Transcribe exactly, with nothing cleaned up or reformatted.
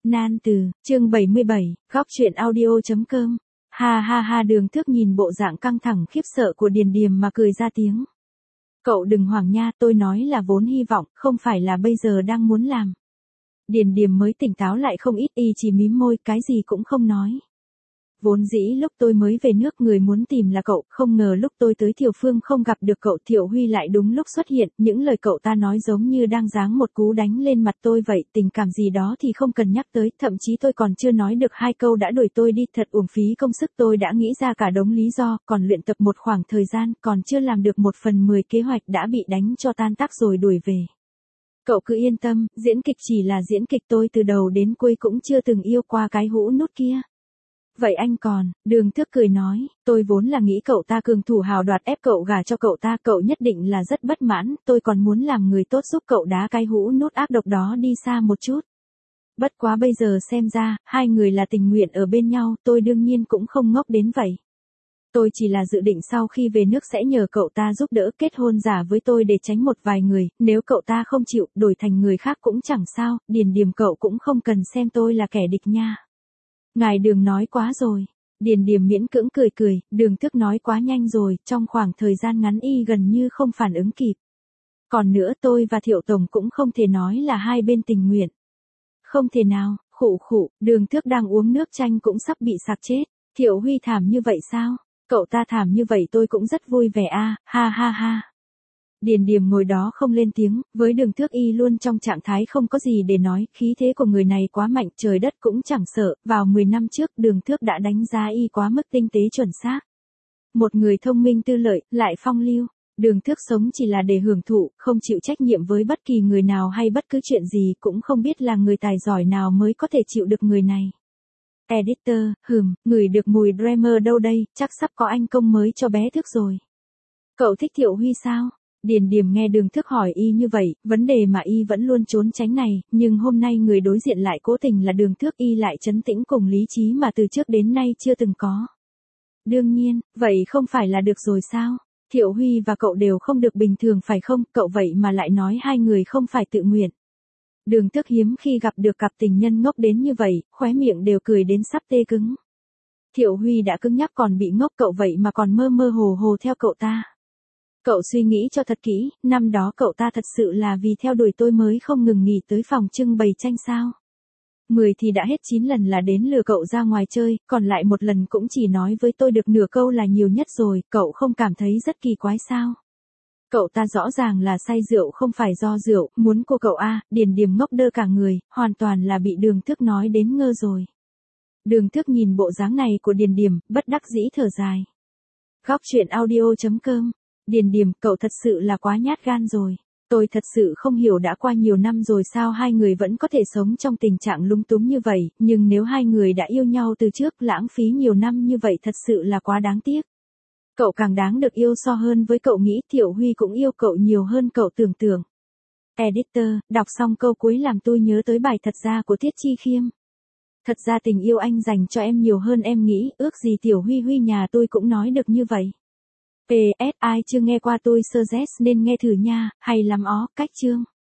Nan từ, chương bảy mươi bảy, góc truyện audio.com. Ha ha ha, Đường Thước nhìn bộ dạng căng thẳng khiếp sợ của Điền Điềm mà cười ra tiếng. Cậu đừng hoảng nha, tôi nói là vốn hy vọng, không phải là bây giờ đang muốn làm. Điền Điềm mới tỉnh táo lại không ít, y chỉ mím môi, cái gì cũng không nói. Vốn dĩ lúc tôi mới về nước người muốn tìm là cậu, không ngờ lúc tôi tới Thiệu Phương không gặp được cậu, Thiệu Huy lại đúng lúc xuất hiện, những lời cậu ta nói giống như đang giáng một cú đánh lên mặt tôi vậy, tình cảm gì đó thì không cần nhắc tới, thậm chí tôi còn chưa nói được hai câu đã đuổi tôi đi, thật uổng phí công sức, tôi đã nghĩ ra cả đống lý do, còn luyện tập một khoảng thời gian, còn chưa làm được một phần mười kế hoạch đã bị đánh cho tan tác rồi đuổi về. Cậu cứ yên tâm, diễn kịch chỉ là diễn kịch, tôi từ đầu đến cuối cũng chưa từng yêu qua cái hũ nút kia. Vậy anh còn, Đường Thước cười nói, tôi vốn là nghĩ cậu ta cường thủ hào đoạt ép cậu gả cho cậu ta, cậu nhất định là rất bất mãn, tôi còn muốn làm người tốt giúp cậu đá cái hũ nút ác độc đó đi xa một chút. Bất quá bây giờ xem ra, hai người là tình nguyện ở bên nhau, tôi đương nhiên cũng không ngốc đến vậy. Tôi chỉ là dự định sau khi về nước sẽ nhờ cậu ta giúp đỡ kết hôn giả với tôi để tránh một vài người, nếu cậu ta không chịu, đổi thành người khác cũng chẳng sao, Điền Điềm cậu cũng không cần xem tôi là kẻ địch nha. Ngài Đường nói quá rồi. Điền Điềm miễn cưỡng cười cười, Đường Thước nói quá nhanh rồi, trong khoảng thời gian ngắn y gần như không phản ứng kịp. Còn nữa tôi và Thiệu Tổng cũng không thể nói là hai bên tình nguyện. Không thể nào, khụ khụ, Đường Thước đang uống nước chanh cũng sắp bị sặc chết. Thiệu Huy thảm như vậy sao? Cậu ta thảm như vậy tôi cũng rất vui vẻ a, ha ha ha. Điền Điềm ngồi đó không lên tiếng, với Đường Thước y luôn trong trạng thái không có gì để nói, khí thế của người này quá mạnh, trời đất cũng chẳng sợ, vào mười năm trước Đường Thước đã đánh giá y quá mức tinh tế chuẩn xác. Một người thông minh tư lợi, lại phong lưu, Đường Thước sống chỉ là để hưởng thụ, không chịu trách nhiệm với bất kỳ người nào hay bất cứ chuyện gì, cũng không biết là người tài giỏi nào mới có thể chịu được người này. Editor, hừm, ngửi được mùi Dreamer đâu đây, chắc sắp có anh công mới cho bé Thước rồi. Cậu thích Thiệu Huy sao? Điền Điềm nghe Đường Thước hỏi y như vậy, vấn đề mà y vẫn luôn trốn tránh này, nhưng hôm nay người đối diện lại cố tình là Đường Thước, y lại trấn tĩnh cùng lý trí mà từ trước đến nay chưa từng có. Đương nhiên, vậy không phải là được rồi sao? Thiệu Huy và cậu đều không được bình thường phải không, cậu vậy mà lại nói hai người không phải tự nguyện. Đường Thước hiếm khi gặp được cặp tình nhân ngốc đến như vậy, khóe miệng đều cười đến sắp tê cứng. Thiệu Huy đã cứng nhắc còn bị ngốc, cậu vậy mà còn mơ mơ hồ hồ theo cậu ta. Cậu suy nghĩ cho thật kỹ, năm đó cậu ta thật sự là vì theo đuổi tôi mới không ngừng nghỉ tới phòng trưng bày tranh sao. Mười thì đã hết chín lần là đến lừa cậu ra ngoài chơi, còn lại một lần cũng chỉ nói với tôi được nửa câu là nhiều nhất rồi, cậu không cảm thấy rất kỳ quái sao? Cậu ta rõ ràng là say rượu không phải do rượu, muốn cô cậu a, Điền Điềm ngốc đơ cả người, hoàn toàn là bị Đường Thước nói đến ngơ rồi. Đường Thước nhìn bộ dáng này của Điền Điềm, bất đắc dĩ thở dài. Góc truyện audio.com. Điền Điềm, cậu thật sự là quá nhát gan rồi. Tôi thật sự không hiểu đã qua nhiều năm rồi sao hai người vẫn có thể sống trong tình trạng lung túng như vậy, nhưng nếu hai người đã yêu nhau từ trước, lãng phí nhiều năm như vậy thật sự là quá đáng tiếc. Cậu càng đáng được yêu so hơn với cậu nghĩ, Thiệu Huy cũng yêu cậu nhiều hơn cậu tưởng tượng. Editor, đọc xong câu cuối làm tôi nhớ tới bài Thật ra của Tiết Chi Khiêm. Thật ra tình yêu anh dành cho em nhiều hơn em nghĩ, ước gì Tiểu Huy Huy nhà tôi cũng nói được như vậy. pê ét ai chưa nghe qua tôi suggest nên nghe thử nha, hay lắm ó, cách chương.